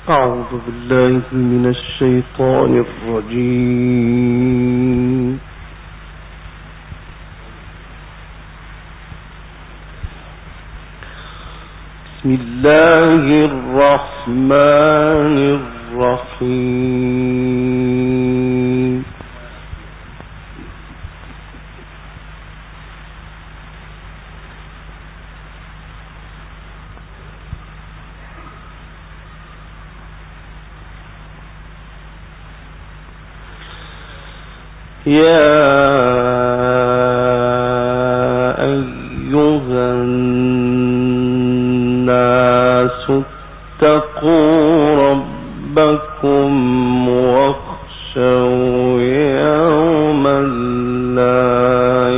أعوذ بالله من الشيطان الرجيم. بسم الله الرحمن الرحيم. يا أيها الناس اتقوا ربكم واخشوا يوما لا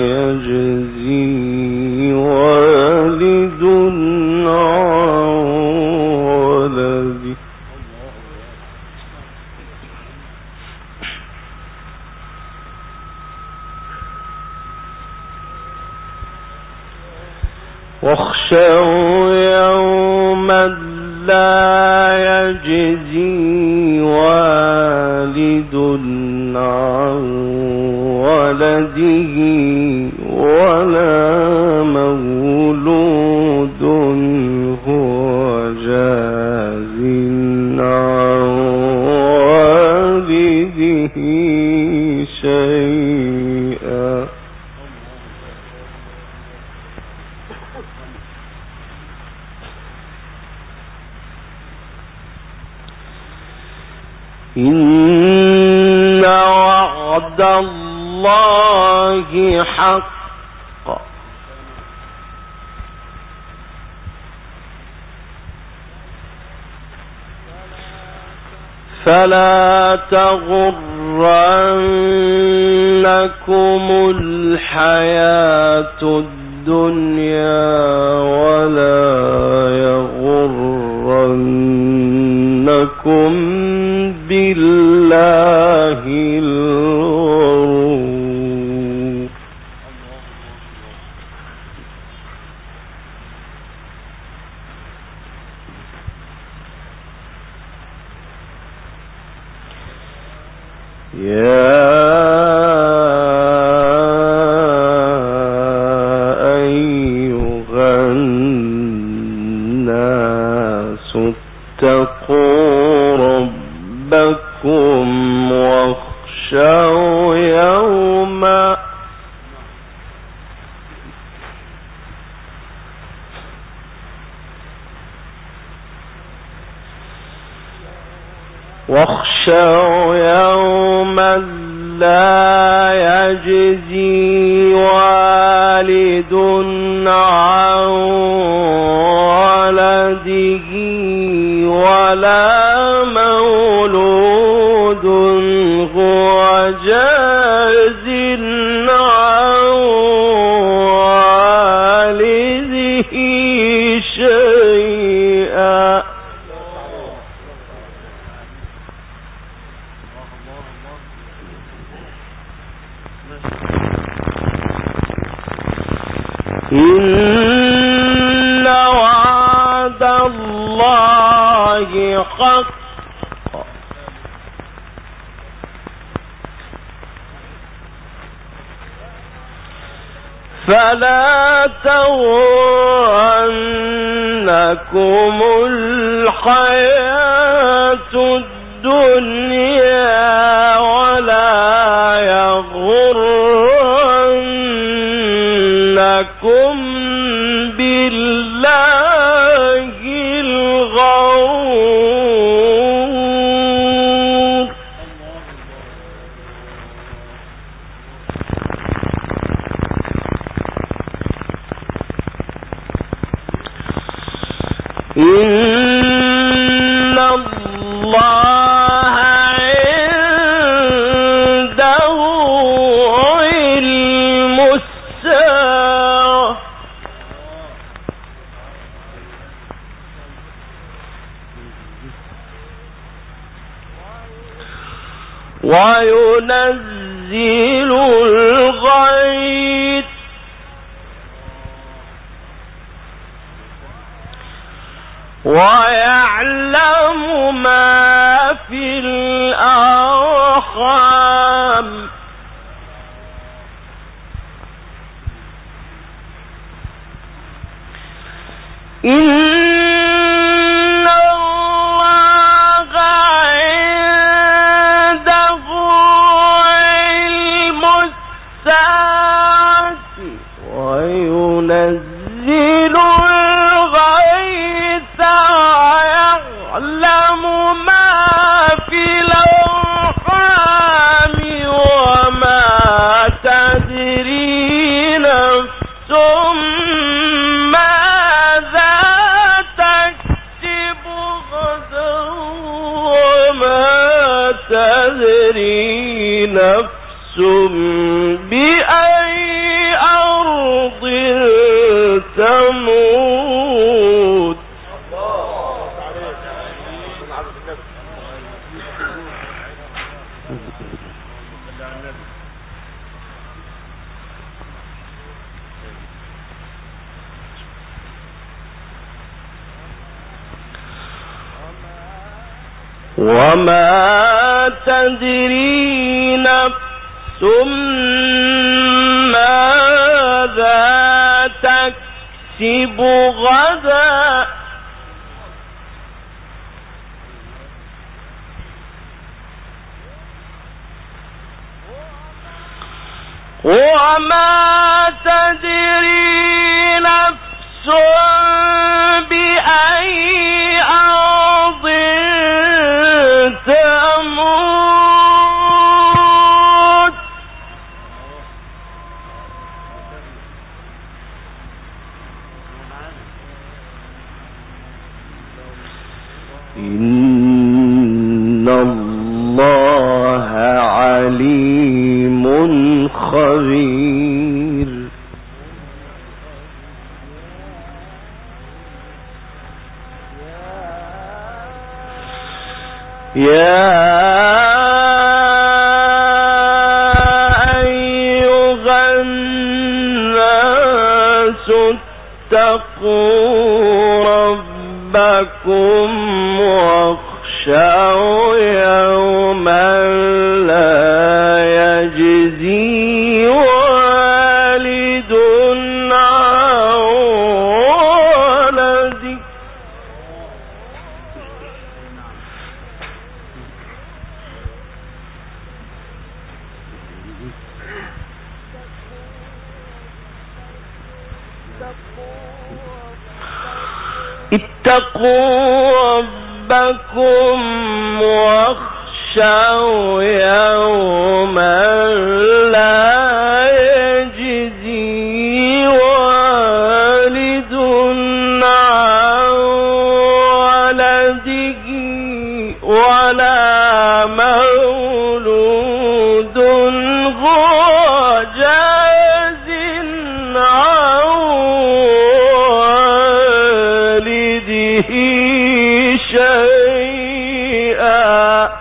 يجزي والد عن ولده واخشوا يوما لا يجزي والد عن ولده ولا مولود هو جاز عن والده شيئا إن وعد الله حق فلا تغرنكم الحياة الدنيا ولا يغرنكم بالله الغرور يا أيها الناس اتقوا ربكم واخشوا يوما لا يجزي والد عن ولده ولا مولود هو جاز عن والده شيئا إن وعد الله حق فلا تغرنكم الحياة الدنيا ولا يغرنكم بالله الغرور إن الله عنده علم الساعة وينزل الغيث ويعلم ما في الأرحام إن الله عنده علم الساعة وينزل الغيث ويعلم ما في الأرحام وما تدري نفس ماذا تكسب غدا وما تدري نفس بأي أرض تموت. وما تدري نفس ماذا تكسب غدا وما تدري نفس بأي أرض تموت. إن الله عليم خبير. يا أيها الناس اتقوا ربكم واخشوا يوما لا يجزي والد عن ولده اتقوا ربكم واخشوا يوما لا يجزي والد عن ولده ولا مولود هو جاز عن والده شيئا.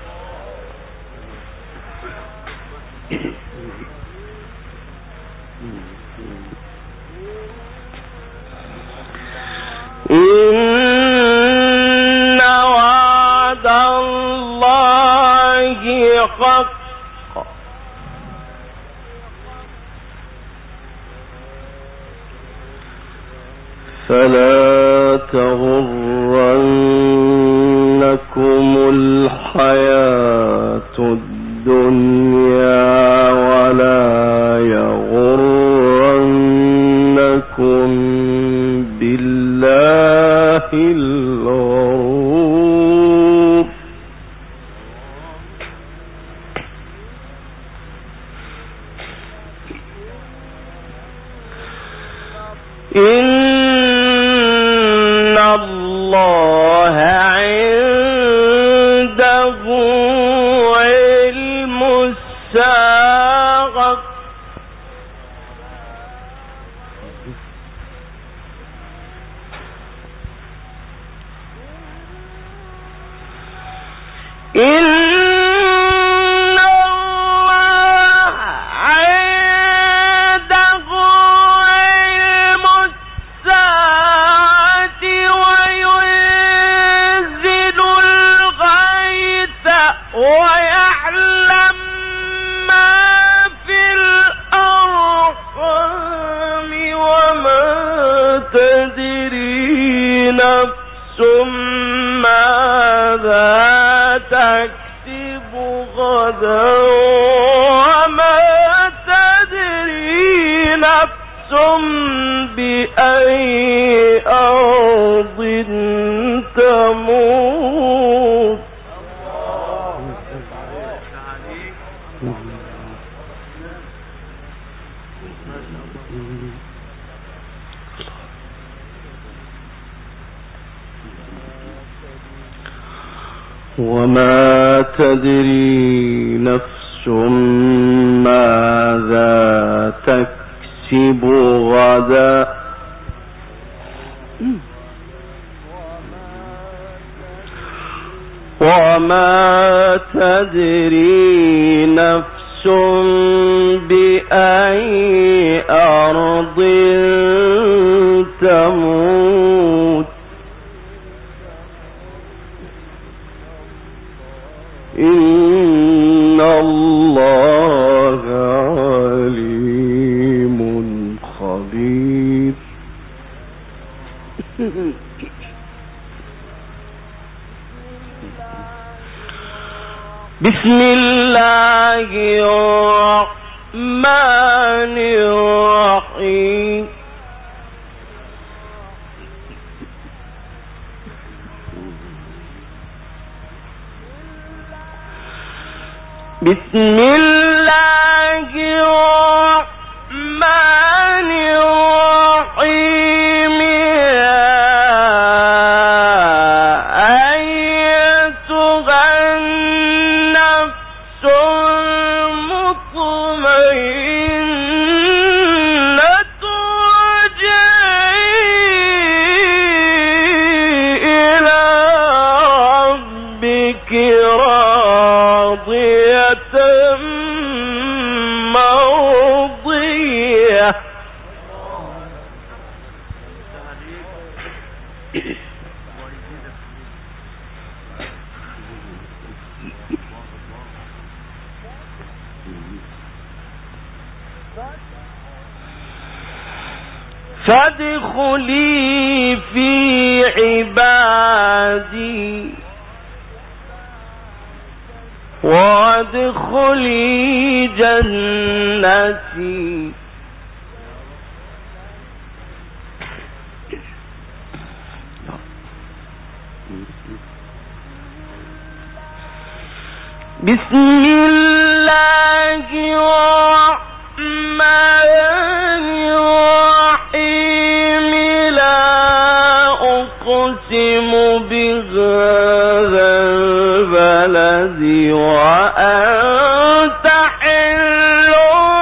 إن وعد الله حق فلا تغرنكم الحياة الدنيا ولا يغرنكم بالله الغرور. إن الله عنده علم الساعة إن الله عنده علم الساعة وينزل ماذا تكسب غدا وما تدري نفس بأي أرض تموت. وما تدري نفس ماذا تكسب غدا وما تدري نفس بأي أرض تموت. إن الله عليم خبير. بسم الله الرحمن الرحيم. بسم الله الرحمن الرحيم. أيتها النفس المطمئنة ارجعي إلى ربك راضية مرضية. فادخلي في عبادي وادخلي جنتي. بسم الله الرحمن الرحيم. لا أقسم بهذا البلد وأنت حل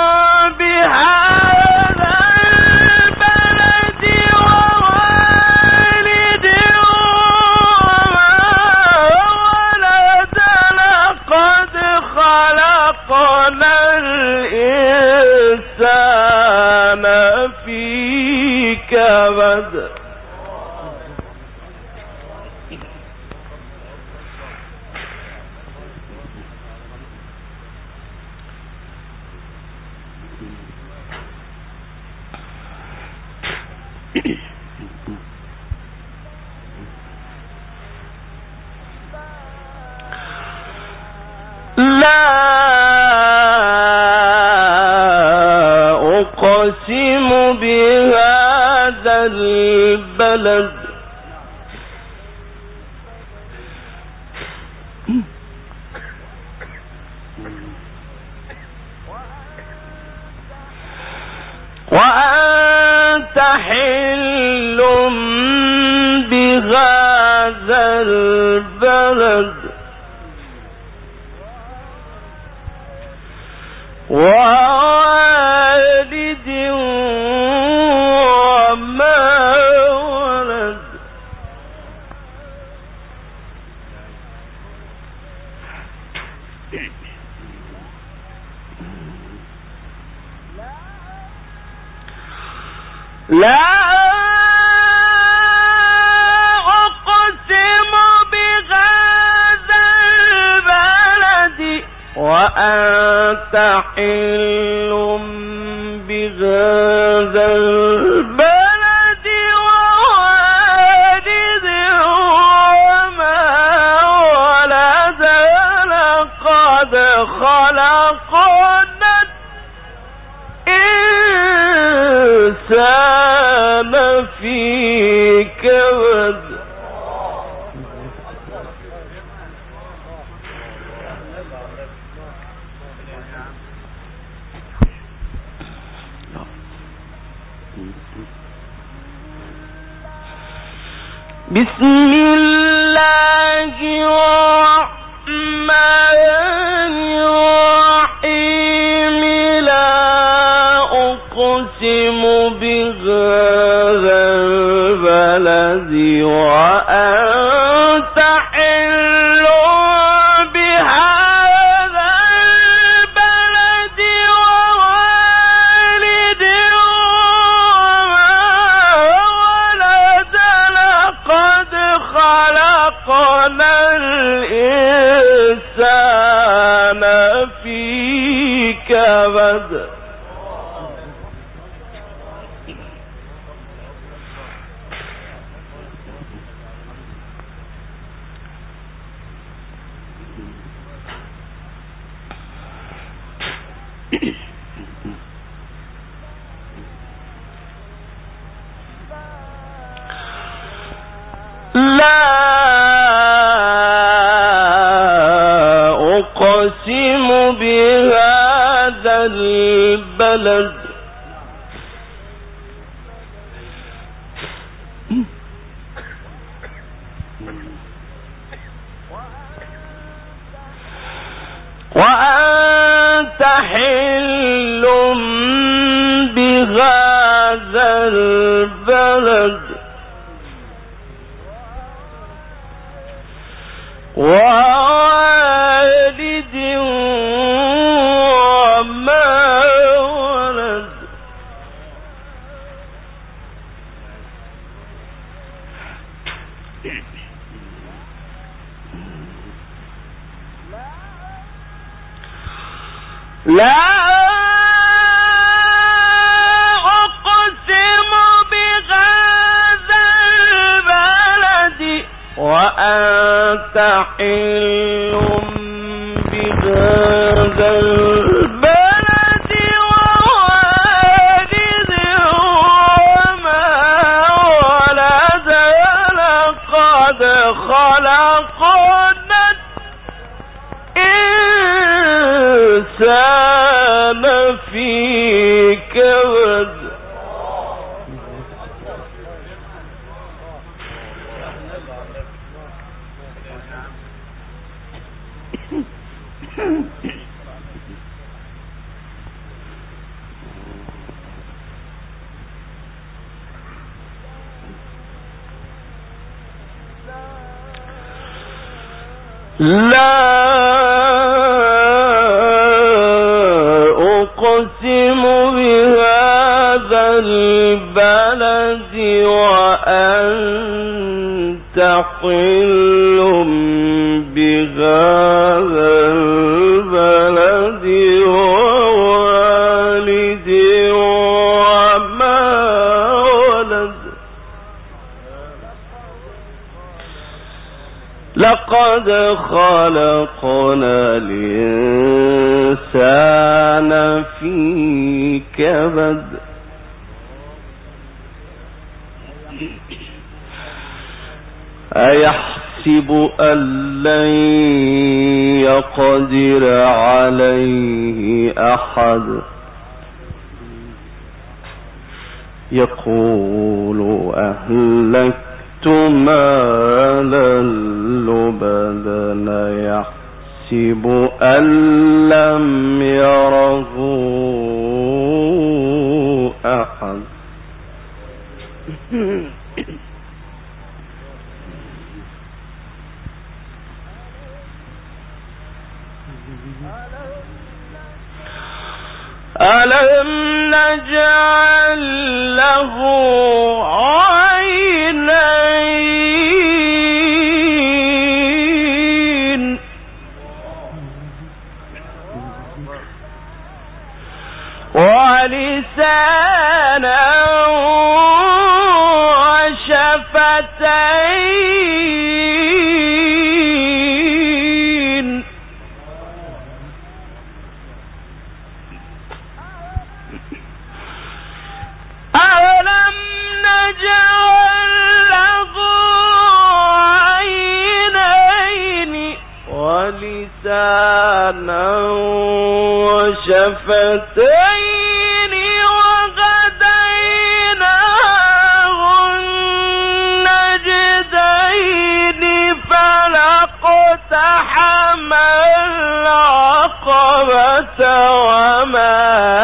بهذا البلد ووالد وما ولد. لقد خلقنا الإنسان في كبد. لا أقسم بهذا البلد وأنت حل بهذا البلد ووالد وما ولد. لا أقسم بهذا البلد وأنت حل بهذا البلد ووالد خلقنا الإنسان في كبد بسم الله الرحمن الرحيم لا أقسم بهذا البلد وأنت حل بهذا البلد ووالد قد خلقنا الإنسان في كبد لا أقسم بهذا البلد وأنت حل بهذا البلد ووالد وما ولد لا أقسم بهذا البلد وأنت حل بهذا البلد ووالد وما ولد لقد خلقنا الإنسان في كبد لا أقسم بهذا البلد وأنت حل بهذا البلد ووالد وما ولد لقد خلقنا الإنسان في كبد أيحسب أن لن يقدر عليه أحد يقول أهلكت مالا لبدا يحسب أن لم يره أحد ألم نجعل له عينين ولسانا وشفتين وما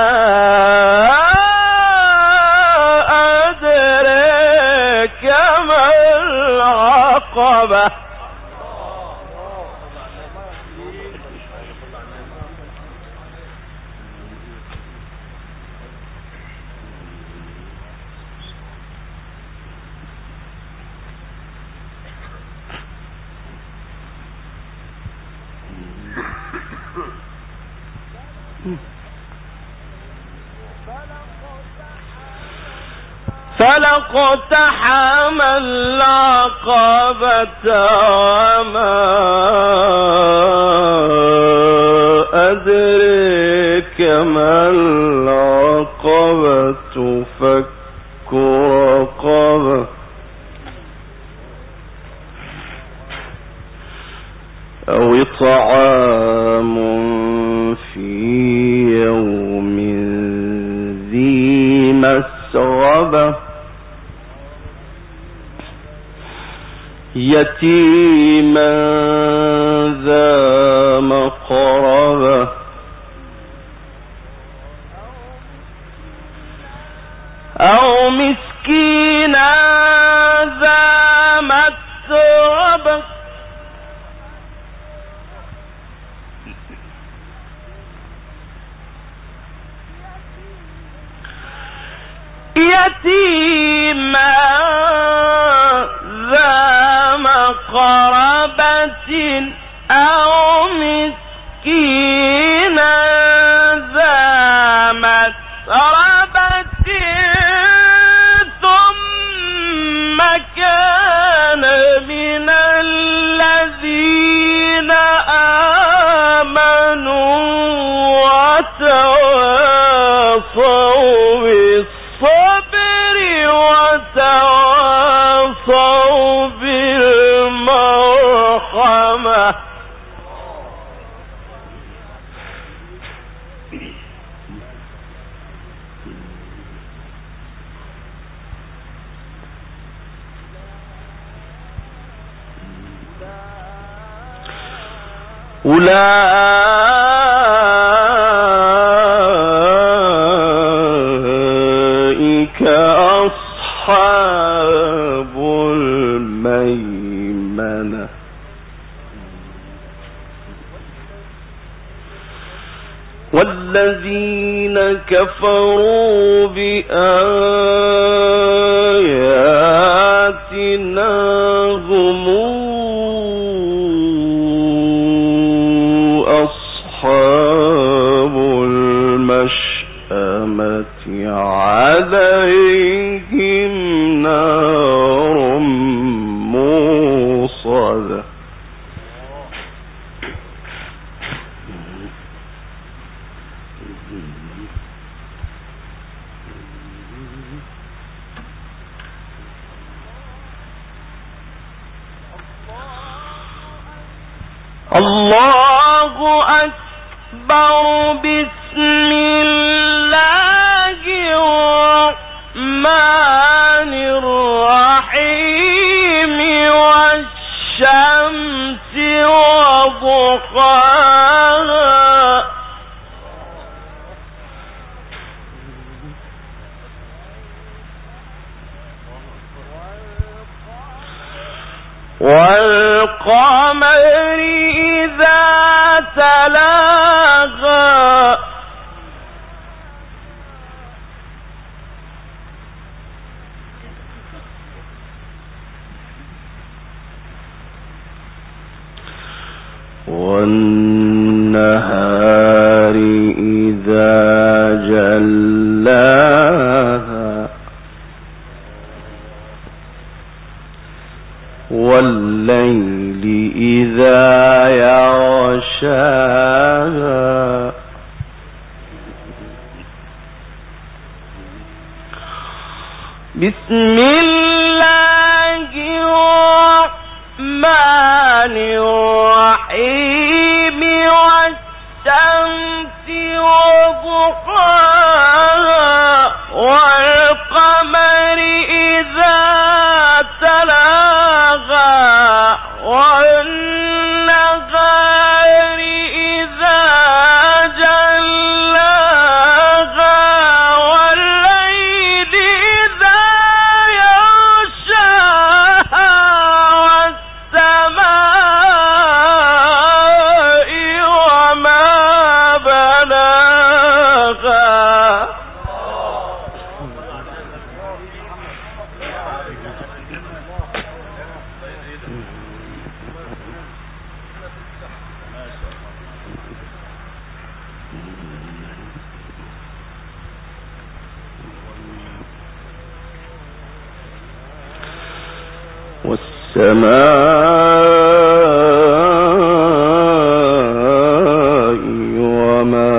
أدريك ما العقبة فلاقتحم العقبة وما أدريك ما العقبة فك رقبة أو إطعام في يوم ذي مسغبة يتيما ذا مقربة أو مسكينا ذا متربة يتيما ذا مقربة أو مسكينا ذا مسربة ثم كان من الذين آمنوا وتواصوا بالصبر وتواصوا بالمرحمة أولئك أصحاب الميمنة والذين كفروا بآياتنا هم أصحاب المشأمة عليهم نار موصدة الله أكبر بسم الله الرحمن الرحيم والشمس وضحاها والقمر إذا تلاها والنهار إذا جلاها والليل إذا يغشاها بسم الله الرحمن الرحيم والشمس وضحاها والقمر إذا تلاها والنهار إذا جلاها وما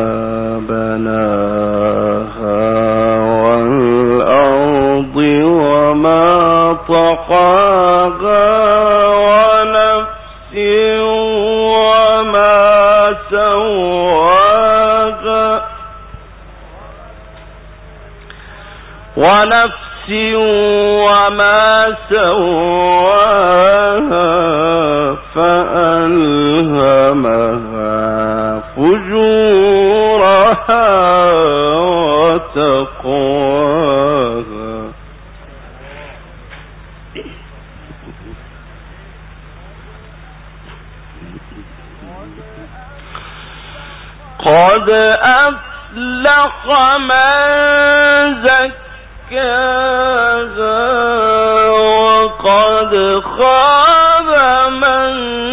بناها والأرض وما طحاها ونفس وما سواها فألهمها فجورها وتقواها قد أفلح من زكاها وقد خاب من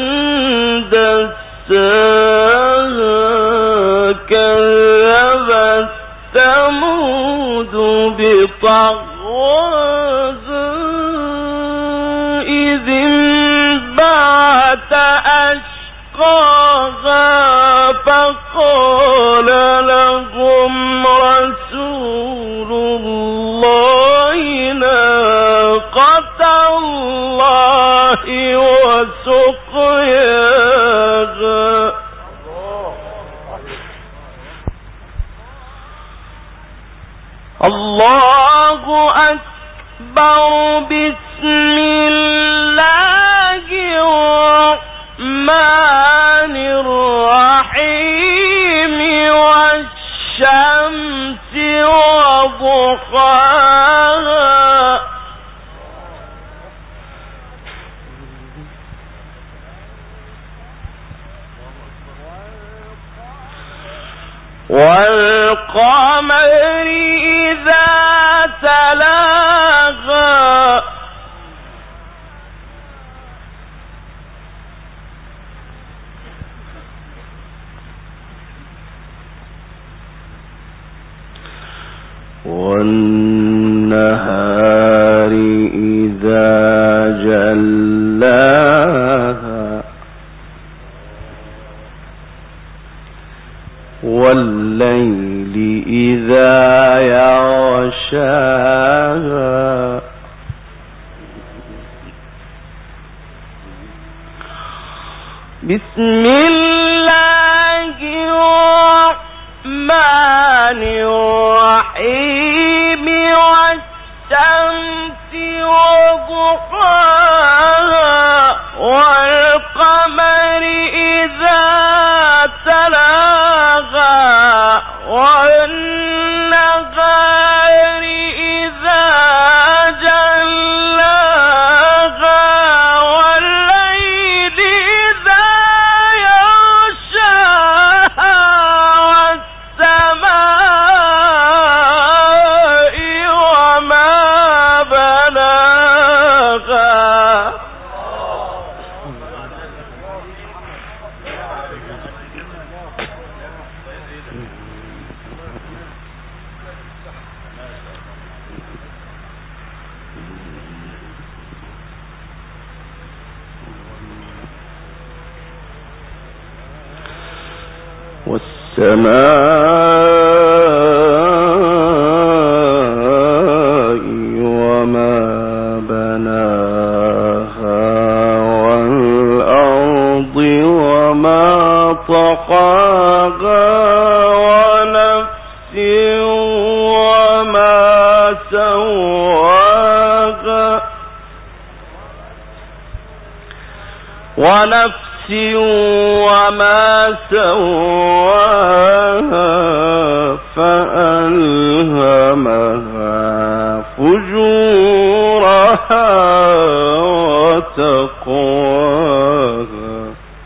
دساها كذبت ثمود بطغواها إذ انبعث أشقاها فقال لهم رسول الله ناقة الله وسقياها الله أكبر بسم الله الرحمن الرحيم والشمس وضحاها والقمر إذا تلاها والنهار إذا جلاها والليل إذا يغشاها بسم الله الرحمن الرحيم والشمس وضحاها والقمر إذا تلاها والنهار إذا جلاها والليل إذا يغشاها والسماء وما بناها والسماء وما بناها والأرض وما طحاها ونفس وما سواها وما سواها فألهمها فجورها وتقواها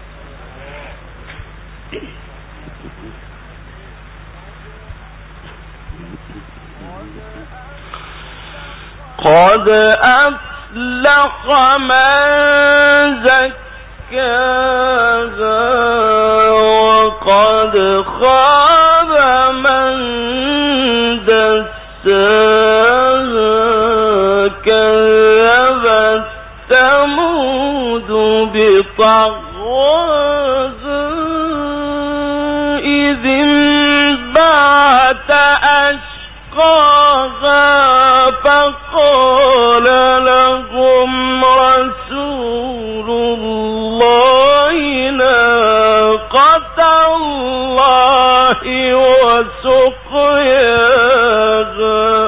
قد أفلح من زكاها وقد خاب من دساها كذبت ثمود طغواها إذ انبعث أشقاها فقال لهم رسول الله ناقة الله وسقياها.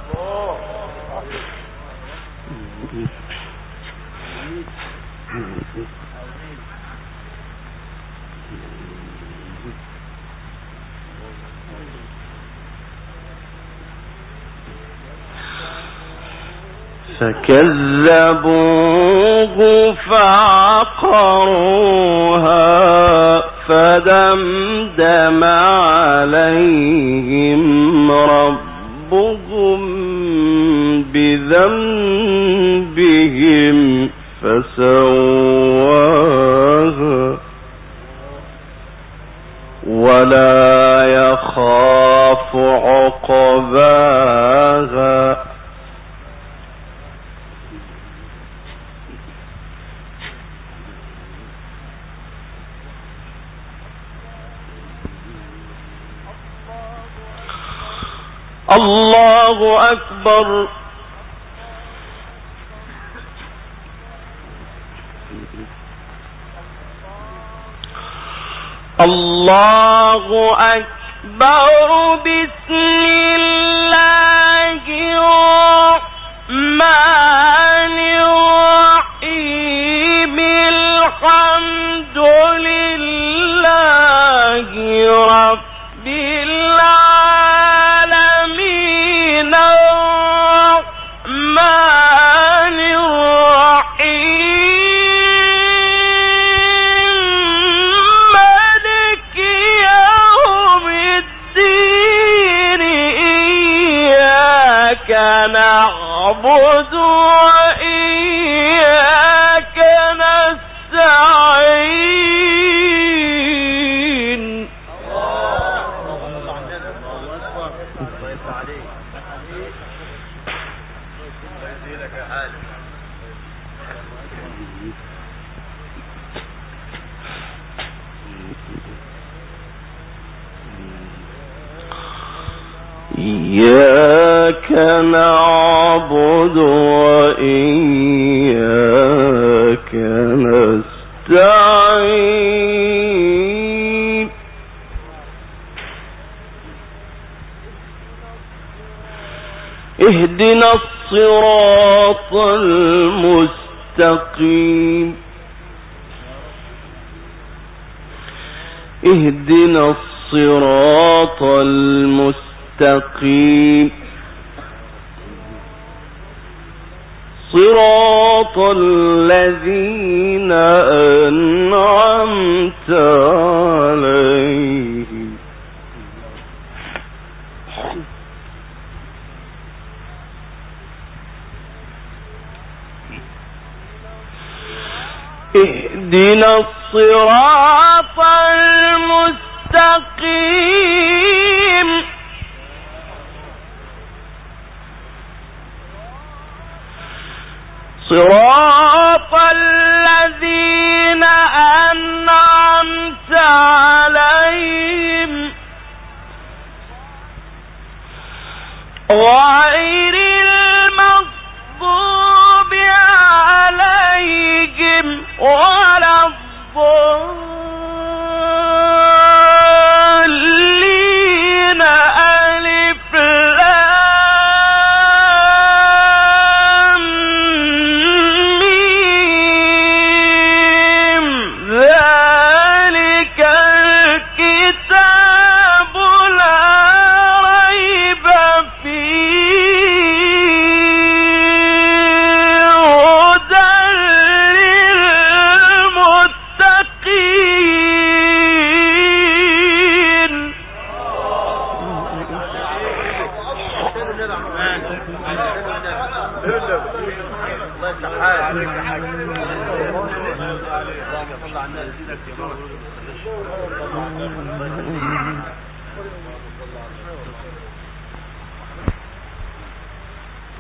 فكذبوه فعقروها فدمدم عليهم ربهم بذنبهم فسواها ولا يخاف عقباها. الله أكبر. الله أكبر. بسم الله الرحمن الرحيم. الحمد لله رب العالمين الرحمن الرحيم مالك يوم الدين. إياك نعبد وإياك نستعين. إياك نعبد وإياك نستعين. اهدنا الصراط المستقيم. اهدنا الصراط المستقيم. صراط الذين أنعمت عليهم. اهدنا الصراط المستقيم. صراط الذين أنعمت عليهم غير المغضوب عليهم ولا الضالين. ألف لام ميم. ذلك الكتاب لا ريب فيه هدى للمتقين.